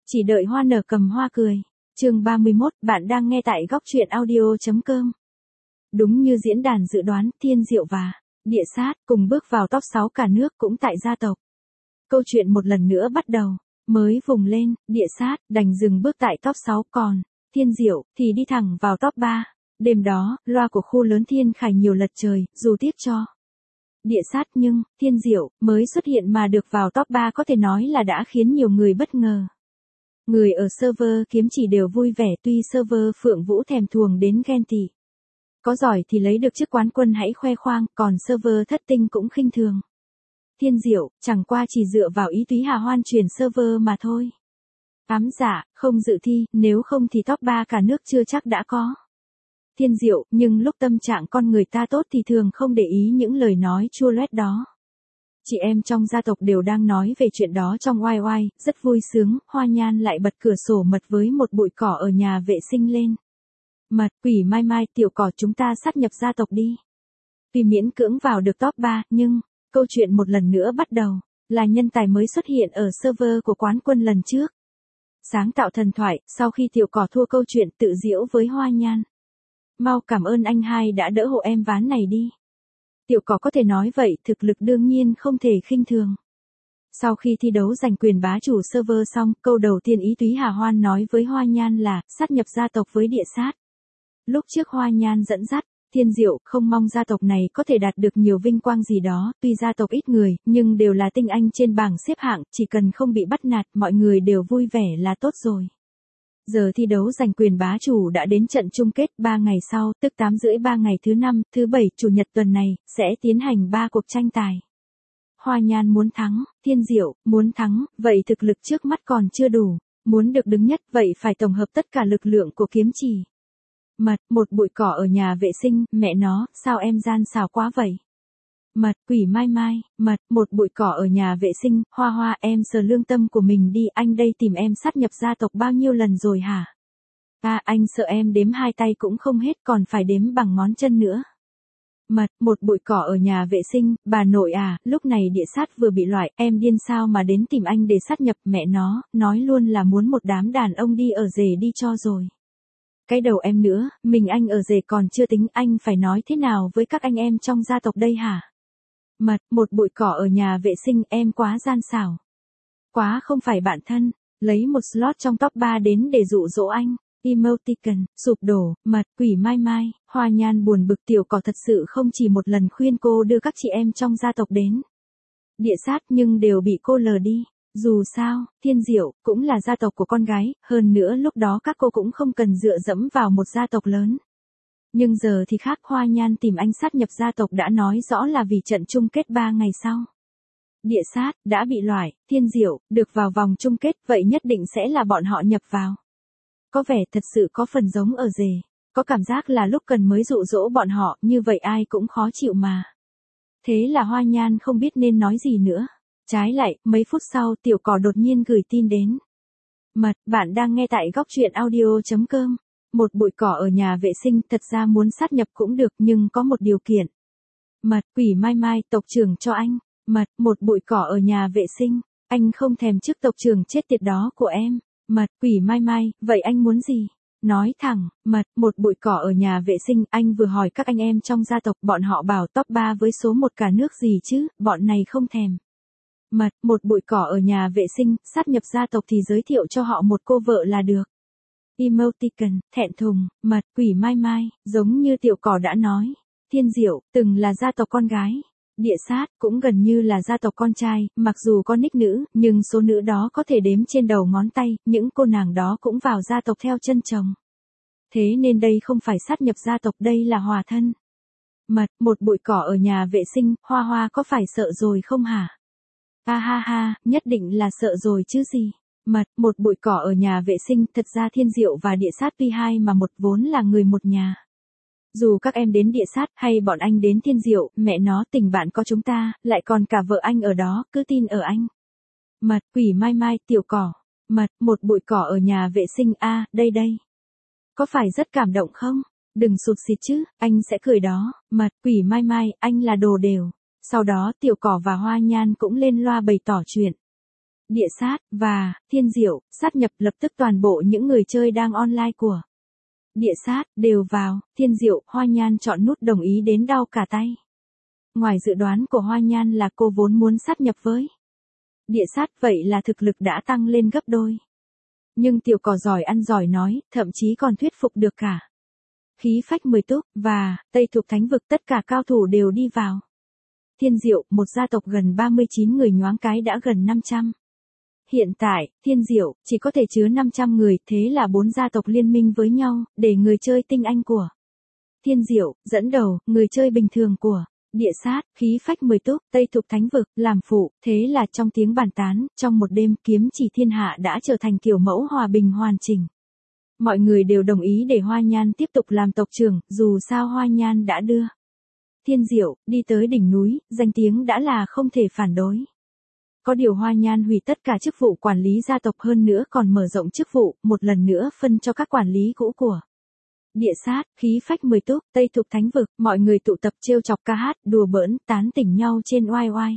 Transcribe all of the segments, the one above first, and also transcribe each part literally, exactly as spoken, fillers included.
Chỉ đợi hoa nở cầm hoa cười. Chương ba mươi mốt, bạn đang nghe tại góc truyện audio chấm com. Đúng như diễn đàn dự đoán, Thiên Diệu và Địa Sát cùng bước vào top sáu cả nước cũng tại gia tộc. Câu chuyện một lần nữa bắt đầu, mới vùng lên, Địa Sát đành dừng bước tại top sáu, còn Thiên Diệu thì đi thẳng vào top ba. Đêm đó, loa của khu lớn Thiên Khải nhiều lật trời, dù tiếc cho Địa Sát nhưng Thiên Diệu mới xuất hiện mà được vào top ba có thể nói là đã khiến nhiều người bất ngờ. Người ở server kiếm chỉ đều vui vẻ, tuy server Phượng Vũ thèm thuồng đến ghen tị. Có giỏi thì lấy được chức quán quân hãy khoe khoang, còn server thất tinh cũng khinh thường. Thiên Diệu chẳng qua chỉ dựa vào ý túy hà hoan chuyển server mà thôi. Ám dạ, không dự thi, nếu không thì top ba cả nước chưa chắc đã có. Thiên Diệu, nhưng lúc tâm trạng con người ta tốt thì thường không để ý những lời nói chua loét đó. Chị em trong gia tộc đều đang nói về chuyện đó trong oai oai, rất vui sướng, Hoa Nhan lại bật cửa sổ mật với một bụi cỏ ở nhà vệ sinh lên. Mật, quỷ mai mai, tiểu cỏ chúng ta sát nhập gia tộc đi. Vì miễn cưỡng vào được top ba, nhưng, câu chuyện một lần nữa bắt đầu, là nhân tài mới xuất hiện ở server của quán quân lần trước. Sáng tạo thần thoại, sau khi tiểu cỏ thua câu chuyện tự giễu với Hoa Nhan. Mau cảm ơn anh hai đã đỡ hộ em ván này đi. Tiểu cỏ có thể nói vậy, thực lực đương nhiên không thể khinh thường. Sau khi thi đấu giành quyền bá chủ server xong, câu đầu tiên ý túy hà hoan nói với Hoa Nhan là, sát nhập gia tộc với Địa Sát. Lúc trước Hoa Nhan dẫn dắt, Thiên Diệu không mong gia tộc này có thể đạt được nhiều vinh quang gì đó, tuy gia tộc ít người, nhưng đều là tinh anh trên bảng xếp hạng, chỉ cần không bị bắt nạt, mọi người đều vui vẻ là tốt rồi. Giờ thi đấu giành quyền bá chủ đã đến trận chung kết, ba ngày sau, tức tám rưỡi ba ngày thứ năm, thứ bảy, chủ nhật tuần này, sẽ tiến hành ba cuộc tranh tài. Hoa Nhan muốn thắng, Thiên Diệu muốn thắng, vậy thực lực trước mắt còn chưa đủ, muốn được đứng nhất vậy phải tổng hợp tất cả lực lượng của kiếm chỉ. Mật, một bụi cỏ ở nhà vệ sinh, mẹ nó, sao em gian xảo quá vậy? Mật, quỷ mai mai, mật, một bụi cỏ ở nhà vệ sinh, Hoa Hoa em sờ lương tâm của mình đi, anh đây tìm em sát nhập gia tộc bao nhiêu lần rồi hả? À, anh sợ em đếm hai tay cũng không hết, còn phải đếm bằng ngón chân nữa. Mật, một bụi cỏ ở nhà vệ sinh, bà nội à, lúc này Địa Sát vừa bị loại, em điên sao mà đến tìm anh để sát nhập, mẹ nó, nói luôn là muốn một đám đàn ông đi ở rể đi cho rồi. Cái đầu em nữa, mình anh ở rể còn chưa tính, anh phải nói thế nào với các anh em trong gia tộc đây hả? Mật, một bụi cỏ ở nhà vệ sinh, em quá gian xảo. Quá không phải bạn thân, lấy một slot trong top ba đến để dụ dỗ anh. Emoticon, sụp đổ, mật, quỷ mai mai, Hoa Nhan buồn bực, tiểu cỏ thật sự không chỉ một lần khuyên cô đưa các chị em trong gia tộc đến Địa Sát nhưng đều bị cô lờ đi. Dù sao, Thiên Diệu cũng là gia tộc của con gái, hơn nữa lúc đó các cô cũng không cần dựa dẫm vào một gia tộc lớn. Nhưng giờ thì khác, Hoa Nhan tìm anh sát nhập gia tộc đã nói rõ là vì trận chung kết ba ngày sau. Địa Sát đã bị loại, Thiên Diệu được vào vòng chung kết, vậy nhất định sẽ là bọn họ nhập vào. Có vẻ thật sự có phần giống ở rể, có cảm giác là lúc cần mới dụ dỗ bọn họ, như vậy ai cũng khó chịu mà. Thế là Hoa Nhan không biết nên nói gì nữa. Trái lại, mấy phút sau, tiểu cỏ đột nhiên gửi tin đến. Mật, bạn đang nghe tại góc truyện audio chấm com. Một bụi cỏ ở nhà vệ sinh, thật ra muốn sát nhập cũng được nhưng có một điều kiện. Mật, quỷ mai mai, tộc trưởng cho anh. Mật, một bụi cỏ ở nhà vệ sinh, anh không thèm chức tộc trưởng chết tiệt đó của em. Mật, quỷ mai mai, vậy anh muốn gì? Nói thẳng, mật, một bụi cỏ ở nhà vệ sinh, anh vừa hỏi các anh em trong gia tộc, bọn họ bảo top ba với số một cả nước gì chứ, bọn này không thèm. Mật, một bụi cỏ ở nhà vệ sinh, sát nhập gia tộc thì giới thiệu cho họ một cô vợ là được. Emoticon, thẹn thùng, mật, quỷ mai mai, giống như tiểu cỏ đã nói. Thiên Diệu, từng là gia tộc con gái. Địa Sát, cũng gần như là gia tộc con trai, mặc dù có nick nữ, nhưng số nữ đó có thể đếm trên đầu ngón tay, những cô nàng đó cũng vào gia tộc theo chân chồng. Thế nên đây không phải sát nhập gia tộc, đây là hòa thân. Mật, một bụi cỏ ở nhà vệ sinh, Hoa Hoa có phải sợ rồi không hả? Ha ha ha, nhất định là sợ rồi chứ gì. Mật, một bụi cỏ ở nhà vệ sinh, thật ra Thiên Diệu và Địa Sát tuy hai mà một vốn là người một nhà. Dù các em đến Địa Sát hay bọn anh đến Thiên Diệu, mẹ nó tình bạn có chúng ta, lại còn cả vợ anh ở đó, cứ tin ở anh. Mật, quỷ mai mai, tiểu cỏ. Mật, một bụi cỏ ở nhà vệ sinh, a à, đây đây. Có phải rất cảm động không? Đừng sụt xịt chứ, anh sẽ cười đó. Mật, quỷ mai mai, anh là đồ đều. Sau đó tiểu cỏ và Hoa Nhan cũng lên loa bày tỏ chuyện. Địa sát, và Thiên Diệu, sát nhập lập tức toàn bộ những người chơi đang online của Địa sát, đều vào, Thiên Diệu, Hoa Nhan chọn nút đồng ý đến đau cả tay. Ngoài dự đoán của Hoa Nhan là cô vốn muốn sát nhập với Địa sát, vậy là thực lực đã tăng lên gấp đôi. Nhưng tiểu cỏ giỏi ăn giỏi nói, thậm chí còn thuyết phục được cả Khí Phách mười túc, và Tây Thục Thánh Vực, tất cả cao thủ đều đi vào. Thiên Diệu, một gia tộc gần ba mươi chín người nhoáng cái đã gần năm trăm. Hiện tại, Thiên Diệu, chỉ có thể chứa năm trăm người, thế là bốn gia tộc liên minh với nhau, để người chơi tinh anh của Thiên Diệu, dẫn đầu, người chơi bình thường của Địa sát, Khí Phách mười túc, Tây Thục Thánh Vực, làm phụ, thế là trong tiếng bàn tán, trong một đêm kiếm chỉ thiên hạ đã trở thành kiểu mẫu hòa bình hoàn chỉnh. Mọi người đều đồng ý để Hoa Nhan tiếp tục làm tộc trưởng, dù sao Hoa Nhan đã đưa Thiên Diệu đi tới đỉnh núi, danh tiếng đã là không thể phản đối. Có điều Hoa Nhan hủy tất cả chức vụ quản lý gia tộc, hơn nữa còn mở rộng chức vụ, một lần nữa phân cho các quản lý cũ của Địa sát, Khí Phách mười túc, Tây Thục Thánh Vực, mọi người tụ tập trêu chọc ca hát, đùa bỡn, tán tỉnh nhau trên oai oai.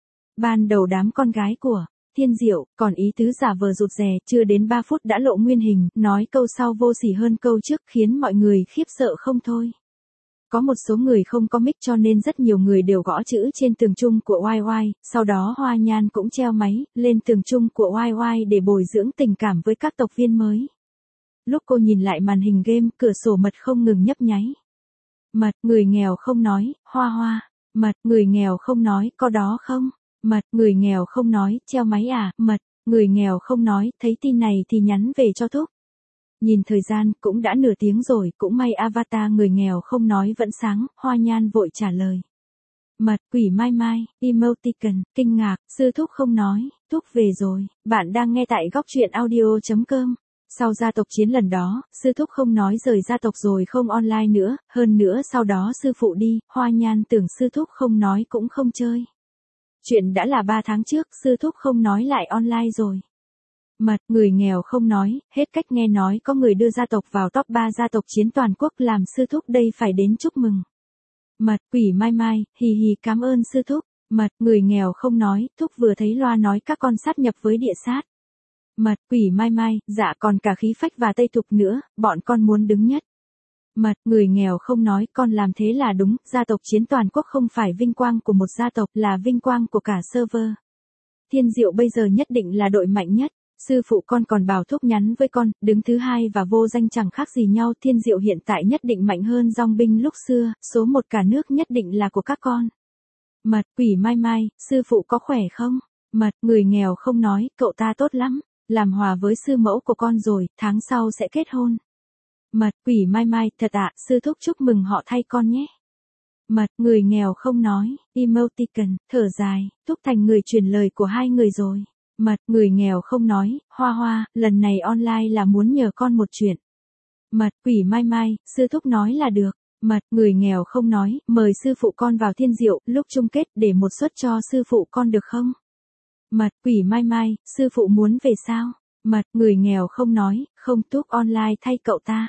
Ban đầu đám con gái của Thiên Diệu, còn ý tứ giả vờ rụt rè, chưa đến ba phút đã lộ nguyên hình, nói câu sau vô sỉ hơn câu trước, khiến mọi người khiếp sợ không thôi. Có một số người không có mic cho nên rất nhiều người đều gõ chữ trên tường chung của oai oai, sau đó Hoa Nhan cũng treo máy lên tường chung của oai oai để bồi dưỡng tình cảm với các tộc viên mới. Lúc cô nhìn lại màn hình game, cửa sổ mật không ngừng nhấp nháy. Mật, người nghèo không nói, Hoa Hoa. Mật, người nghèo không nói, có đó không? Mật, người nghèo không nói, treo máy à? Mật, người nghèo không nói, thấy tin này thì nhắn về cho Thúc. Nhìn thời gian, cũng đã nửa tiếng rồi, cũng may avatar người nghèo không nói vẫn sáng, Hoa Nhan vội trả lời. Mật, quỷ mai mai, emoticon, kinh ngạc, sư Thúc không nói, Thúc về rồi, bạn đang nghe tại góc truyện audio chấm com. Sau gia tộc chiến lần đó, sư Thúc không nói rời gia tộc rồi không online nữa, hơn nữa sau đó sư phụ đi, Hoa Nhan tưởng sư Thúc không nói cũng không chơi. Chuyện đã là ba tháng trước, sư Thúc không nói lại online rồi. Mật, người nghèo không nói, hết cách nghe nói có người đưa gia tộc vào top ba gia tộc chiến toàn quốc, làm sư Thúc đây phải đến chúc mừng. Mật, quỷ mai mai, hì hì, cảm ơn sư Thúc. Mật, người nghèo không nói, Thúc vừa thấy loa nói các con sát nhập với Địa sát. Mật, quỷ mai mai, dạ còn cả Khí Phách và Tây Thục nữa, bọn con muốn đứng nhất. Mật, người nghèo không nói, con làm thế là đúng, gia tộc chiến toàn quốc không phải vinh quang của một gia tộc, là vinh quang của cả server. Thiên Diệu bây giờ nhất định là đội mạnh nhất. Sư phụ con còn bảo Thúc nhắn với con, đứng thứ hai và vô danh chẳng khác gì nhau. Thiên Diệu hiện tại nhất định mạnh hơn dòng binh lúc xưa, số một cả nước nhất định là của các con. Mật, quỷ mai mai, sư phụ có khỏe không? Mật, người nghèo không nói, cậu ta tốt lắm, làm hòa với sư mẫu của con rồi, tháng sau sẽ kết hôn. Mật, quỷ mai mai, thật ạ, sư Thúc chúc mừng họ thay con nhé. Mật, người nghèo không nói, emoticon, thở dài, Thúc thành người truyền lời của hai người rồi. Mật, người nghèo không nói, Hoa Hoa, lần này online là muốn nhờ con một chuyện. Mật, quỷ mai mai, sư Thúc nói là được. Mật, người nghèo không nói, mời sư phụ con vào Thiên Diệu, lúc chung kết để một suất cho sư phụ con được không? Mật, quỷ mai mai, sư phụ muốn về sao? Mật, người nghèo không nói, không, Thúc online thay cậu ta.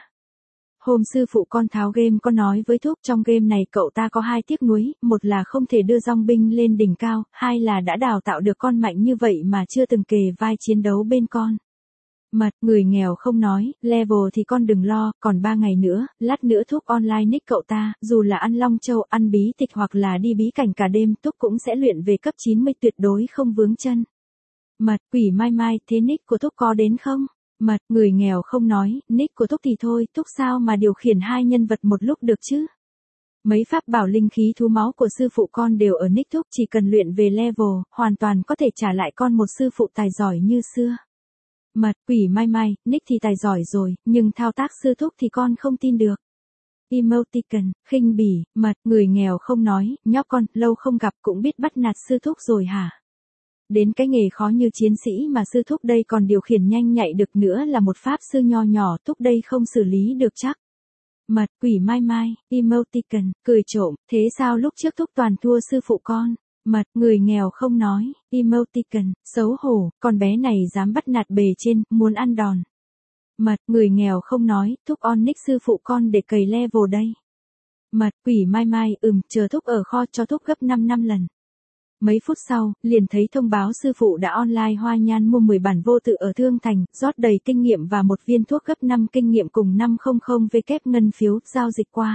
Hôm sư phụ con tháo game có nói với Thúc, trong game này cậu ta có hai tiếc nuối, một là không thể đưa dòng binh lên đỉnh cao, hai là đã đào tạo được con mạnh như vậy mà chưa từng kề vai chiến đấu bên con. Mật, người nghèo không nói, level thì con đừng lo, còn ba ngày nữa, lát nữa Thúc online nick cậu ta, dù là ăn long châu, ăn bí tịch hoặc là đi bí cảnh cả đêm, Thúc cũng sẽ luyện về cấp chín mươi tuyệt đối không vướng chân. Mật, quỷ mai mai, thế nick của Thúc có đến không? Mật, người nghèo không nói, nick của Thúc thì thôi, Thúc sao mà điều khiển hai nhân vật một lúc được chứ? Mấy pháp bảo linh khí thú máu của sư phụ con đều ở nick Thúc, chỉ cần luyện về level, hoàn toàn có thể trả lại con một sư phụ tài giỏi như xưa. Mật, quỷ mai mai, nick thì tài giỏi rồi, nhưng thao tác sư Thúc thì con không tin được. Emoticon, khinh bỉ, mật, người nghèo không nói, nhóc con, lâu không gặp cũng biết bắt nạt sư Thúc rồi hả? Đến cái nghề khó như chiến sĩ mà sư Thúc đây còn điều khiển nhanh nhạy được nữa là một pháp sư nho nhỏ, Thúc đây không xử lý được chắc. Mật, quỷ mai mai, emoticon, cười trộm, thế sao lúc trước Thúc toàn thua sư phụ con? Mật, người nghèo không nói, emoticon, xấu hổ, con bé này dám bắt nạt bề trên, muốn ăn đòn. Mật, người nghèo không nói, Thúc on nick sư phụ con để cày level đây. Mật, quỷ mai mai, ừm, chờ Thúc ở kho cho Thúc gấp năm năm lần. Mấy phút sau, liền thấy thông báo sư phụ đã online hoa nhan mua mười bản vô tự ở Thương Thành, rót đầy kinh nghiệm và một viên thuốc gấp năm kinh nghiệm cùng năm trăm W ngân phiếu, giao dịch qua.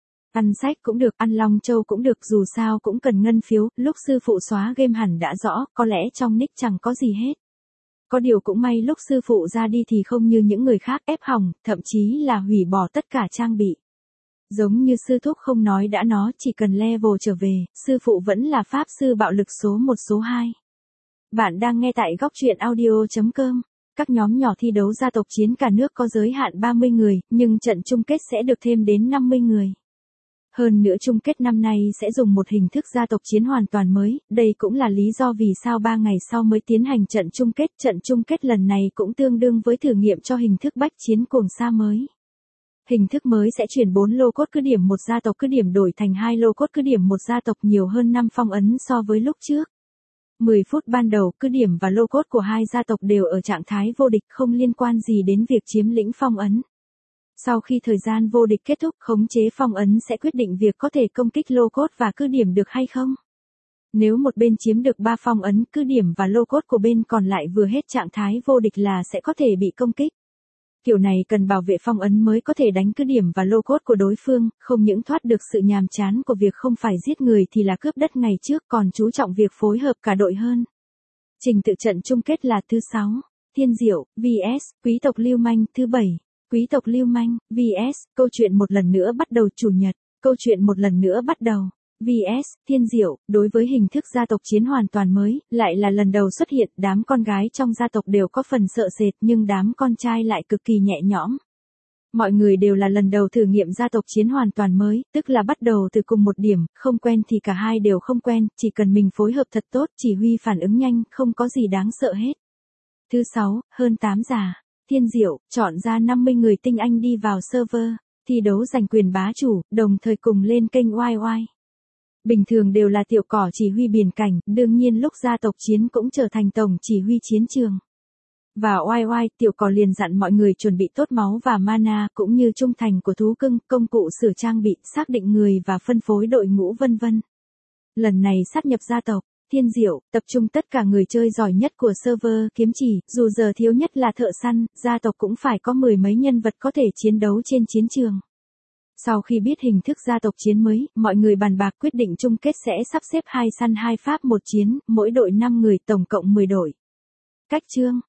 Ăn sách cũng được, ăn Long Châu cũng được, dù sao cũng cần ngân phiếu, lúc sư phụ xóa game hẳn đã rõ, có lẽ trong nick chẳng có gì hết. Có điều cũng may lúc sư phụ ra đi thì không như những người khác ép hỏng, thậm chí là hủy bỏ tất cả trang bị. Giống như sư thúc không nói đã nó, chỉ cần level trở về, sư phụ vẫn là pháp sư bạo lực số một số hai. Bạn đang nghe tại góc truyện audio chấm com. Các nhóm nhỏ thi đấu gia tộc chiến cả nước có giới hạn ba mươi người, nhưng trận chung kết sẽ được thêm đến năm mươi người. Hơn nữa chung kết năm nay sẽ dùng một hình thức gia tộc chiến hoàn toàn mới, đây cũng là lý do vì sao ba ngày sau mới tiến hành trận chung kết. Trận chung kết lần này cũng tương đương với thử nghiệm cho hình thức bách chiến cuồng sa mới. Hình thức mới sẽ chuyển bốn lô cốt cứ điểm một gia tộc cứ điểm đổi thành hai lô cốt cứ điểm một gia tộc, nhiều hơn năm phong ấn so với lúc trước. mười phút ban đầu, cứ điểm và lô cốt của hai gia tộc đều ở trạng thái vô địch, không liên quan gì đến việc chiếm lĩnh phong ấn. Sau khi thời gian vô địch kết thúc, khống chế phong ấn sẽ quyết định việc có thể công kích lô cốt và cứ điểm được hay không. Nếu một bên chiếm được ba phong ấn, cứ điểm và lô cốt của bên còn lại vừa hết trạng thái vô địch là sẽ có thể bị công kích. Kiểu này cần bảo vệ phong ấn mới có thể đánh cứ điểm và lô cốt của đối phương, không những thoát được sự nhàm chán của việc không phải giết người thì là cướp đất ngày trước, còn chú trọng việc phối hợp cả đội hơn. Trình tự trận chung kết là thứ sáu, Thiên Diệu vs Quý tộc Lưu Manh, thứ bảy, Quý tộc Lưu Manh vs Câu chuyện một lần nữa bắt đầu, chủ nhật, Câu chuyện một lần nữa bắt đầu vs Thiên Diệu. Đối với hình thức gia tộc chiến hoàn toàn mới, lại là lần đầu xuất hiện, đám con gái trong gia tộc đều có phần sợ sệt nhưng đám con trai lại cực kỳ nhẹ nhõm. Mọi người đều là lần đầu thử nghiệm gia tộc chiến hoàn toàn mới, tức là bắt đầu từ cùng một điểm, không quen thì cả hai đều không quen, chỉ cần mình phối hợp thật tốt, chỉ huy phản ứng nhanh, không có gì đáng sợ hết. Thứ sáu, hơn tám già, Thiên Diệu, chọn ra năm mươi người tinh anh đi vào server, thi đấu giành quyền bá chủ, đồng thời cùng lên kênh oai oai. Bình thường đều là tiểu cỏ chỉ huy biển cảnh, đương nhiên lúc gia tộc chiến cũng trở thành tổng chỉ huy chiến trường. Và oai oai, tiểu cỏ liền dặn mọi người chuẩn bị tốt máu và mana, cũng như trung thành của thú cưng, công cụ sửa trang bị, xác định người và phân phối đội ngũ vân vân. Lần này sát nhập gia tộc, Thiên Diệu, tập trung tất cả người chơi giỏi nhất của server kiếm chỉ, dù giờ thiếu nhất là thợ săn, gia tộc cũng phải có mười mấy nhân vật có thể chiến đấu trên chiến trường. Sau khi biết hình thức gia tộc chiến mới, mọi người bàn bạc quyết định chung kết sẽ sắp xếp hai săn hai pháp một chiến, mỗi đội năm người, tổng cộng mười đội. Cách chương,